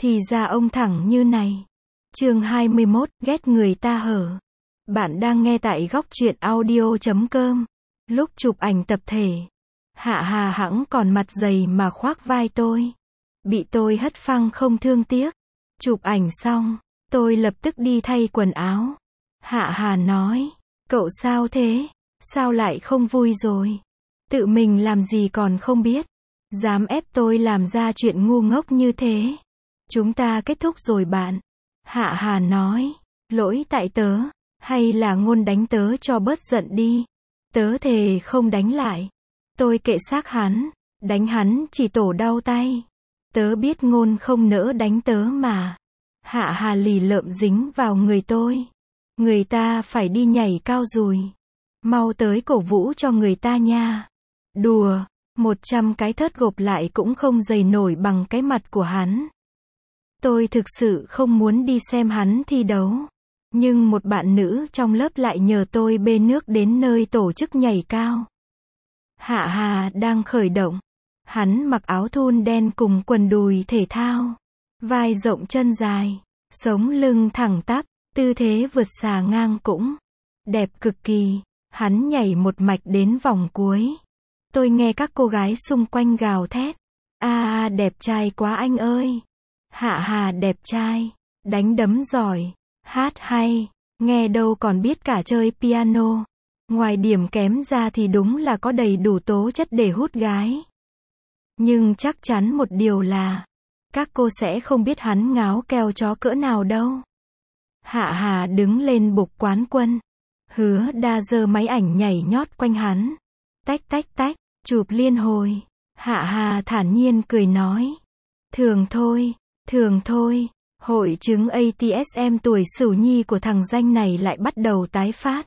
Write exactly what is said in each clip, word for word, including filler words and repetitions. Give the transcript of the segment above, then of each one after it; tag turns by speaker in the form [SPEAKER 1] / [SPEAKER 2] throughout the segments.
[SPEAKER 1] Thì ra ông thẳng như này. Chương hai mươi mốt, ghét người ta hở. Bạn đang nghe tại góc truyện audio chấm com. Lúc chụp ảnh tập thể, Hạ Hà hẵng còn mặt dày mà khoác vai tôi. Bị tôi hất phăng không thương tiếc. Chụp ảnh xong, tôi lập tức đi thay quần áo. Hạ Hà nói, cậu sao thế? Sao lại không vui rồi? Tự mình làm gì còn không biết. Dám ép tôi làm ra chuyện ngu ngốc như thế. Chúng ta kết thúc rồi bạn. Hạ Hà nói, lỗi tại tớ, hay là Ngôn đánh tớ cho bớt giận đi. Tớ thề không đánh lại. Tôi kệ xác hắn, đánh hắn chỉ tổ đau tay. Tớ biết Ngôn không nỡ đánh tớ mà. Hạ Hà lì lợm dính vào người tôi. Người ta phải đi nhảy cao dùi. Mau tới cổ vũ cho người ta nha. Đùa, một trăm cái thớt gộp lại cũng không dày nổi bằng cái mặt của hắn. Tôi thực sự không muốn đi xem hắn thi đấu. Nhưng một bạn nữ trong lớp lại nhờ tôi bê nước đến nơi tổ chức nhảy cao. Hạ Hà đang khởi động. Hắn mặc áo thun đen cùng quần đùi thể thao. Vai rộng chân dài. Sống lưng thẳng tắp. Tư thế vượt xà ngang cũng đẹp cực kỳ. Hắn nhảy một mạch đến vòng cuối. Tôi nghe các cô gái xung quanh gào thét. A à, đẹp trai quá anh ơi. Hạ Hà đẹp trai. Đánh đấm giỏi. Hát hay. Nghe đâu còn biết cả chơi piano. Ngoài điểm kém ra thì đúng là có đầy đủ tố chất để hút gái. Nhưng chắc chắn một điều là các cô sẽ không biết hắn ngáo keo chó cỡ nào đâu. Hạ Hà đứng lên bục quán quân. Hứa Đa giơ máy ảnh nhảy nhót quanh hắn. Tách tách tách, chụp liên hồi. Hạ Hà thản nhiên cười nói. Thường thôi, thường thôi. Hội chứng a tê ét em tuổi Sửu Nhi của thằng danh này lại bắt đầu tái phát.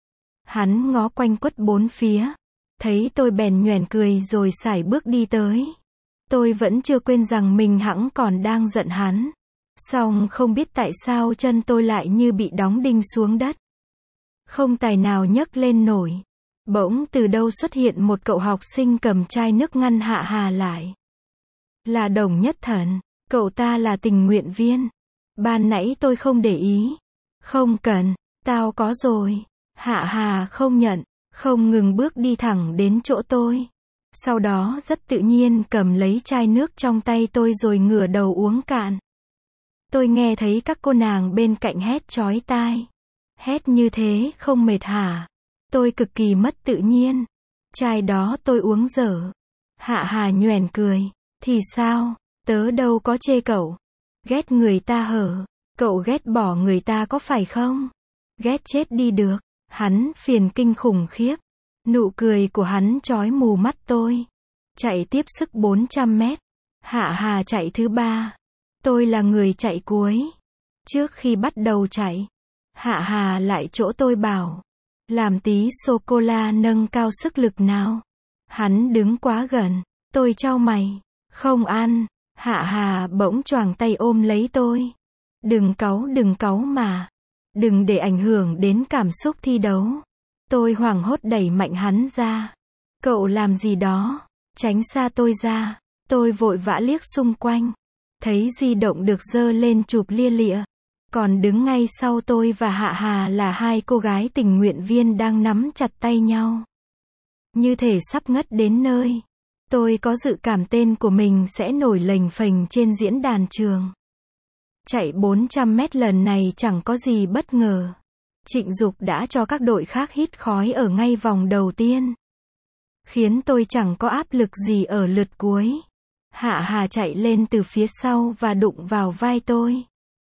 [SPEAKER 1] Hắn ngó quanh quất bốn phía. Thấy tôi bèn nhoẻn cười rồi sải bước đi tới. Tôi vẫn chưa quên rằng mình hẵng còn đang giận hắn. Song không biết tại sao chân tôi lại như bị đóng đinh xuống đất. Không tài nào nhấc lên nổi. Bỗng từ đâu xuất hiện một cậu học sinh cầm chai nước ngăn Hạ Hà lại. Là Đồng Nhất Thần. Cậu ta là tình nguyện viên. Ban nãy tôi không để ý. Không cần, tao có rồi. Hạ Hà không nhận, không ngừng bước đi thẳng đến chỗ tôi. Sau đó rất tự nhiên cầm lấy chai nước trong tay tôi rồi ngửa đầu uống cạn. Tôi nghe thấy các cô nàng bên cạnh hét chói tai. Hét như thế không mệt hả? Tôi cực kỳ mất tự nhiên. Chai đó tôi uống dở. Hạ Hà nhoẻn cười. Thì sao? Tớ đâu có chê cậu. Ghét người ta hở. Cậu ghét bỏ người ta có phải không? Ghét chết đi được. Hắn phiền kinh khủng khiếp. Nụ cười của hắn chói mù mắt tôi. Chạy tiếp sức bốn trăm mét. Hạ Hà chạy thứ ba. Tôi là người chạy cuối. Trước khi bắt đầu chạy, Hạ Hà lại chỗ tôi bảo. Làm tí sô-cô-la nâng cao sức lực nào. Hắn đứng quá gần. Tôi chau mày. Không ăn. Hạ Hà bỗng choàng tay ôm lấy tôi. Đừng cáu đừng cáu mà. Đừng để ảnh hưởng đến cảm xúc thi đấu. Tôi hoảng hốt đẩy mạnh hắn ra. Cậu làm gì đó? Tránh xa tôi ra. Tôi vội vã liếc xung quanh. Thấy di động được giơ lên chụp lia lịa. Còn đứng ngay sau tôi và Hạ Hà là hai cô gái tình nguyện viên đang nắm chặt tay nhau. Như thể sắp ngất đến nơi. Tôi có dự cảm tên của mình sẽ nổi lềnh phềnh trên diễn đàn trường. Chạy bốn trăm mét lần này chẳng có gì bất ngờ. Trịnh Dục đã cho các đội khác hít khói ở ngay vòng đầu tiên. Khiến tôi chẳng có áp lực gì ở lượt cuối. Hạ Hà chạy lên từ phía sau và đụng vào vai tôi.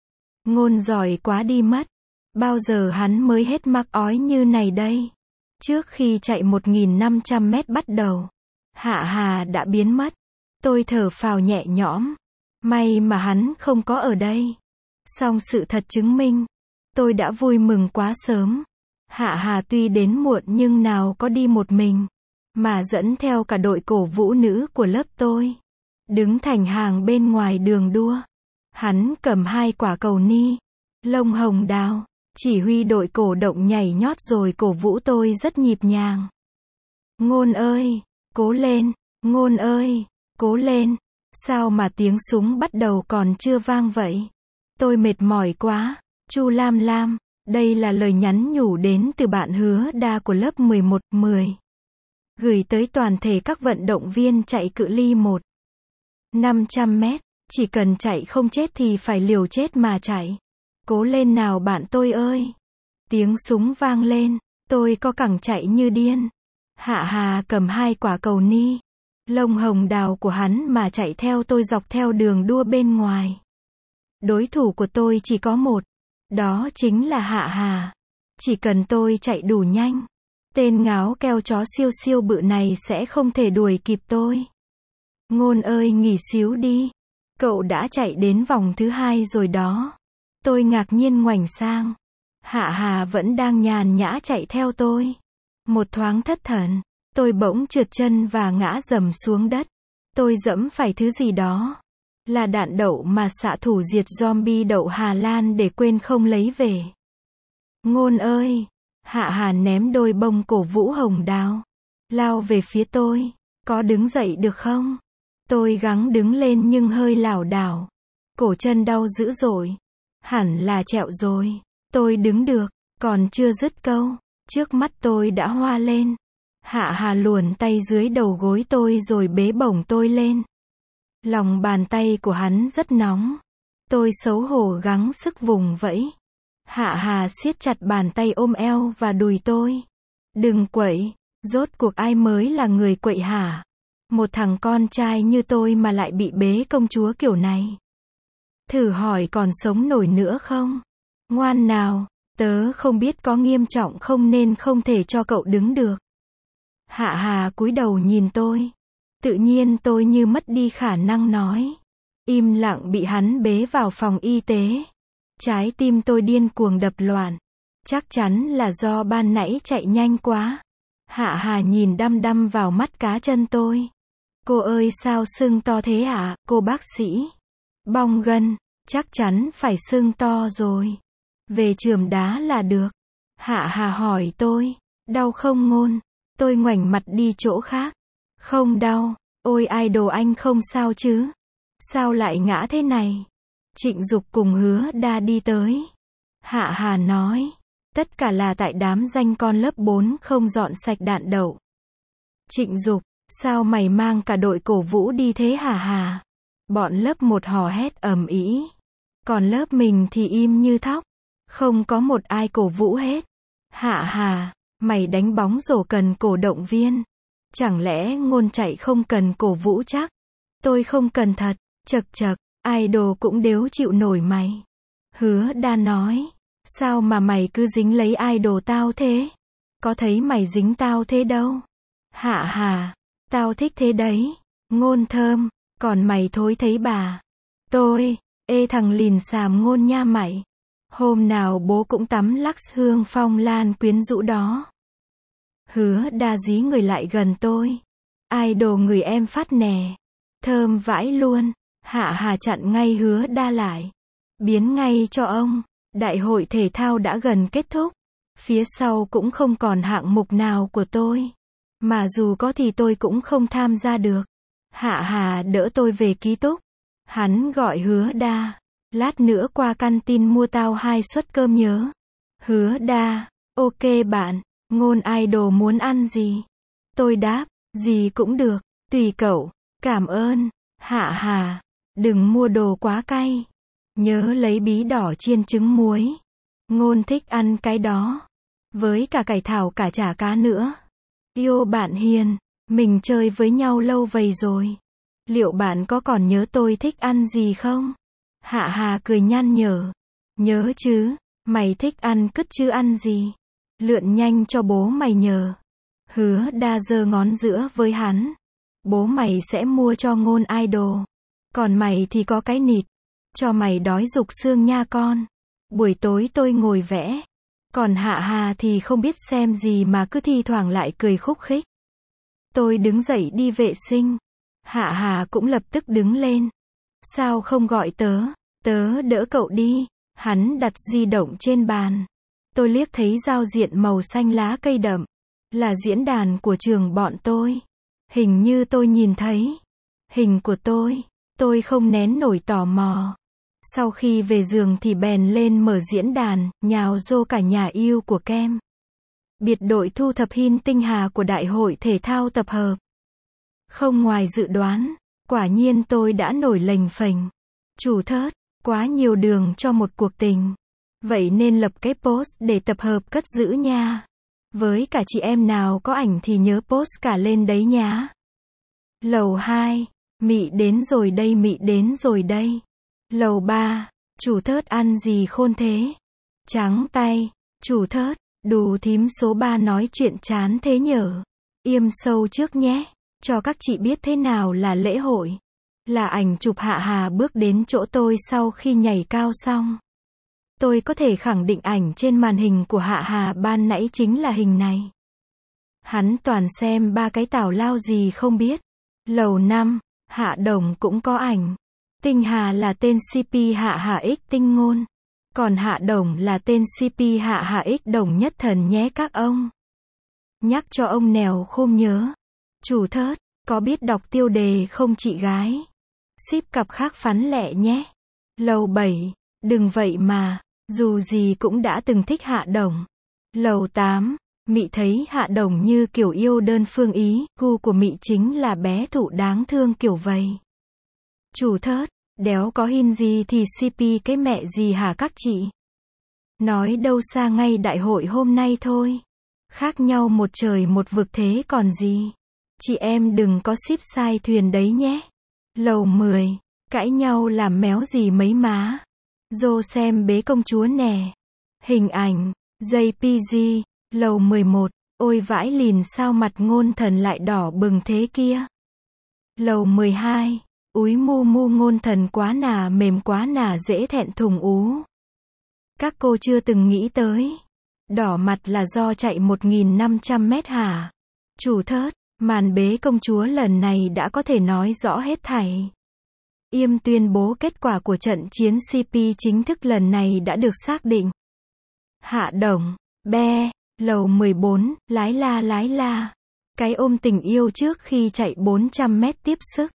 [SPEAKER 1] Ngôn giỏi quá đi mất. Bao giờ hắn mới hết mắc ói như này đây? Trước khi chạy một nghìn năm trăm mét bắt đầu, Hạ Hà đã biến mất. Tôi thở phào nhẹ nhõm. May mà hắn không có ở đây. Song sự thật chứng minh, tôi đã vui mừng quá sớm. Hạ Hà tuy đến muộn nhưng nào có đi một mình, mà dẫn theo cả đội cổ vũ nữ của lớp tôi. Đứng thành hàng bên ngoài đường đua. Hắn cầm hai quả cầu ni lông hồng đào, chỉ huy đội cổ động nhảy nhót rồi cổ vũ tôi rất nhịp nhàng. Ngôn ơi, cố lên, Ngôn ơi, cố lên. Sao mà tiếng súng bắt đầu còn chưa vang vậy? Tôi mệt mỏi quá. Chu Lam Lam, đây là lời nhắn nhủ đến từ bạn Hứa Đa của lớp mười một mười. Gửi tới toàn thể các vận động viên chạy cự ly một năm trăm mét. Chỉ cần chạy không chết thì phải liều chết mà chạy. Cố lên nào bạn tôi ơi. Tiếng súng vang lên. Tôi co cẳng chạy như điên. Hạ Hà cầm hai quả cầu ni lông hồng đào của hắn mà chạy theo tôi dọc theo đường đua bên ngoài. Đối thủ của tôi chỉ có một. Đó chính là Hạ Hà. Chỉ cần tôi chạy đủ nhanh, tên ngáo keo chó siêu siêu bự này sẽ không thể đuổi kịp tôi. Ngôn ơi nghỉ xíu đi. Cậu đã chạy đến vòng thứ hai rồi đó. Tôi ngạc nhiên ngoảnh sang. Hạ Hà vẫn đang nhàn nhã chạy theo tôi. Một thoáng thất thần, tôi bỗng trượt chân và ngã rầm xuống đất. Tôi giẫm phải thứ gì đó. Là đạn đậu mà xạ thủ diệt zombie đậu Hà Lan để quên không lấy về. Ngôn ơi! Hạ Hà ném đôi bông cổ vũ hồng đào. Lao về phía tôi. Có đứng dậy được không? Tôi gắng đứng lên nhưng hơi lảo đảo. Cổ chân đau dữ dội. Hẳn là trẹo rồi. Tôi đứng được. Còn chưa dứt câu. Trước mắt tôi đã hoa lên. Hạ Hà luồn tay dưới đầu gối tôi rồi bế bổng tôi lên. Lòng bàn tay của hắn rất nóng. Tôi xấu hổ gắng sức vùng vẫy. Hạ Hà siết chặt bàn tay ôm eo và đùi tôi. Đừng quậy. Rốt cuộc ai mới là người quậy hả? Một thằng con trai như tôi mà lại bị bế công chúa kiểu này. Thử hỏi còn sống nổi nữa không? Ngoan nào. Tớ không biết có nghiêm trọng không nên không thể cho cậu đứng được. Hạ Hà cúi đầu nhìn tôi. Tự nhiên tôi như mất đi khả năng nói. Im lặng bị hắn bế vào phòng y tế. Trái tim tôi điên cuồng đập loạn. Chắc chắn là do ban nãy chạy nhanh quá. Hạ Hà nhìn đăm đăm vào mắt cá chân tôi. Cô ơi sao sưng to thế ạ, à, cô bác sĩ? Bong gân, chắc chắn phải sưng to rồi. Về chườm đá là được. Hạ Hà hỏi tôi, đau không Ngôn? Tôi ngoảnh mặt đi chỗ khác. Không đau. Ôi idol anh không sao chứ? Sao lại ngã thế này? Trịnh Dục cùng Hứa Đa đi tới. Hạ Hà nói, tất cả là tại đám danh con lớp bốn không dọn sạch đạn đậu. Trịnh Dục, sao mày mang cả đội cổ vũ đi thế hả Hà? Bọn lớp một hò hét ầm ĩ. Còn lớp mình thì im như thóc. Không có một ai cổ vũ hết. Hạ Hà, mày đánh bóng rổ cần cổ động viên. Chẳng lẽ Ngôn chạy không cần cổ vũ chắc? Tôi không cần thật. Chật chật, idol cũng đếu chịu nổi mày. Hứa Đa nói, sao mà mày cứ dính lấy idol tao thế? Có thấy mày dính tao thế đâu. Hạ Hà, tao thích thế đấy. Ngôn thơm, còn mày thối thấy bà. Tôi, ê thằng lìn xàm Ngôn nha mày. Hôm nào bố cũng tắm lux hương phong lan quyến rũ đó. Hứa Đa dí người lại gần tôi. Idol người em phát nè. Thơm vãi luôn. Hạ Hà chặn ngay Hứa Đa lại. Biến ngay cho ông. Đại hội thể thao đã gần kết thúc. Phía sau cũng không còn hạng mục nào của tôi. Mà dù có thì tôi cũng không tham gia được. Hạ Hà đỡ tôi về ký túc. Hắn gọi Hứa Đa. Lát nữa qua căn tin mua tao hai suất cơm nhớ. Hứa Đa. Ok bạn. Ngôn idol muốn ăn gì? Tôi đáp. Gì cũng được. Tùy cậu. Cảm ơn. Hạ Hà. Đừng mua đồ quá cay. Nhớ lấy bí đỏ chiên trứng muối. Ngôn thích ăn cái đó. Với cả cải thảo cả chả cá nữa. Yêu bạn Hiền. Mình chơi với nhau lâu vậy rồi. Liệu bạn có còn nhớ tôi thích ăn gì không? Hạ Hà cười nhăn nhở. Nhớ chứ. Mày thích ăn cứt chứ ăn gì? Lượn nhanh cho bố mày nhờ. Hứa Đa giơ ngón giữa với hắn. Bố mày sẽ mua cho Ngôn idol. Còn mày thì có cái nịt. Cho mày đói rục xương nha con. Buổi tối tôi ngồi vẽ. Còn Hạ Hà thì không biết xem gì mà cứ thi thoảng lại cười khúc khích. Tôi đứng dậy đi vệ sinh. Hạ Hà cũng lập tức đứng lên. Sao không gọi tớ? Tớ đỡ cậu đi. Hắn đặt di động trên bàn. Tôi liếc thấy giao diện màu xanh lá cây đậm. Là diễn đàn của trường bọn tôi. Hình như tôi nhìn thấy hình của tôi. Tôi không nén nổi tò mò. Sau khi về giường thì bèn lên mở diễn đàn, nhào vô cả nhà yêu của Kem. Biệt đội thu thập hin tinh hà của Đại hội Thể thao tập hợp. Không ngoài dự đoán, quả nhiên tôi đã nổi lềnh phềnh. Chủ thớt, quá nhiều đường cho một cuộc tình. Vậy nên lập cái post để tập hợp cất giữ nha. Với cả chị em nào có ảnh thì nhớ post cả lên đấy nhá. Lầu hai, Mị đến rồi đây, Mị đến rồi đây. Lầu ba, chủ thớt ăn gì khôn thế? Trắng tay, chủ thớt, đù thím số ba nói chuyện chán thế nhở. Im sâu trước nhé, cho các chị biết thế nào là lễ hội. Là ảnh chụp Hạ Hà bước đến chỗ tôi sau khi nhảy cao xong. Tôi có thể khẳng định ảnh trên màn hình của Hạ Hà ban nãy chính là hình này. Hắn toàn xem ba cái tào lao gì không biết. Lầu năm, Hạ Đồng cũng có ảnh. Tinh Hà là tên xê pê Hạ Hà X Tinh Ngôn. Còn Hạ Đồng là tên xê pê Hạ Hà X Đồng Nhất Thần nhé các ông. Nhắc cho ông Nèo Khôn nhớ. Chủ thớt, có biết đọc tiêu đề không chị gái? Ship cặp khác phắn lẹ nhé. Lầu bảy, đừng vậy mà, dù gì cũng đã từng thích Hạ Đồng. Lầu tám, Mị thấy Hạ Đồng như kiểu yêu đơn phương ý, gu của Mị chính là bé thụ đáng thương kiểu vậy. Chủ thớt, đéo có hin gì thì xê pê cái mẹ gì hả các chị? Nói đâu xa ngay đại hội hôm nay thôi. Khác nhau một trời một vực thế còn gì. Chị em đừng có ship sai thuyền đấy nhé. Lầu mười, cãi nhau làm méo gì mấy má. Dô xem bế công chúa nè. Hình ảnh, gi pê giê, lầu mười một, ôi vãi lìn sao mặt Ngôn Thần lại đỏ bừng thế kia. Lầu mười hai, úi mu mu Ngôn Thần quá nà mềm quá nà dễ thẹn thùng ú. Các cô chưa từng nghĩ tới. Đỏ mặt là do chạy một nghìn năm trăm mét hả? Chủ thớt, màn bế công chúa lần này đã có thể nói rõ hết thảy. Yêm tuyên bố kết quả của trận chiến xê pê chính thức lần này đã được xác định. Hạ Đồng, be, lầu mười bốn, lái la lái la. Cái ôm tình yêu trước khi chạy bốn trăm mét tiếp sức.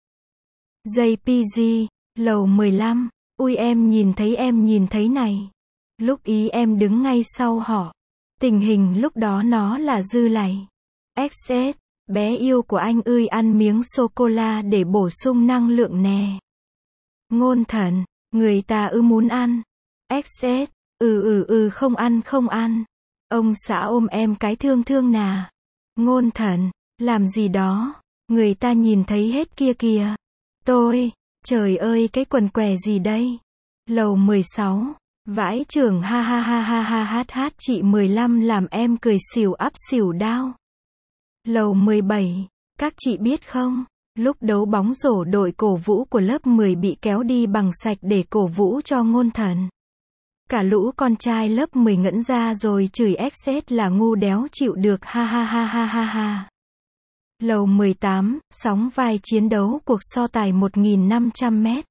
[SPEAKER 1] gi pê giê, lầu mười lăm, ui em nhìn thấy em nhìn thấy này. Lúc ý em đứng ngay sau họ. Tình hình lúc đó nó là dư lầy. ích ét, bé yêu của anh ơi ăn miếng sô-cô-la để bổ sung năng lượng nè. Ngôn Thần, người ta ư muốn ăn. ích ét, ừ ừ ừ không ăn không ăn. Ông xã ôm em cái thương thương nà. Ngôn Thần, làm gì đó, người ta nhìn thấy hết kia kìa. Tôi, trời ơi cái quần què gì đây. Lầu mười sáu, vãi trưởng ha ha ha ha ha hát hát chị mười lăm làm em cười xỉu ắp xỉu đao. Lầu mười bảy, các chị biết không, lúc đấu bóng rổ đội cổ vũ của lớp mười bị kéo đi bằng sạch để cổ vũ cho Ngôn Thần. Cả lũ con trai lớp mười ngẩn ra rồi chửi ích ét là ngu đéo chịu được ha ha ha ha ha ha. Lầu mười tám, sóng vai chiến đấu cuộc so tài một nghìn năm trăm mét.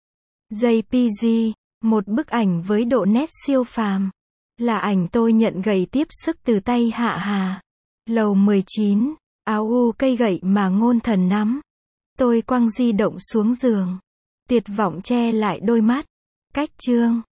[SPEAKER 1] gi pê giê, một bức ảnh với độ nét siêu phàm. Là ảnh tôi nhận gậy tiếp sức từ tay Hạ Hà. Lầu mười chín, áo u cây gậy mà Ngôn Thần nắm. Tôi quăng di động xuống giường. Tuyệt vọng che lại đôi mắt. Cách chương.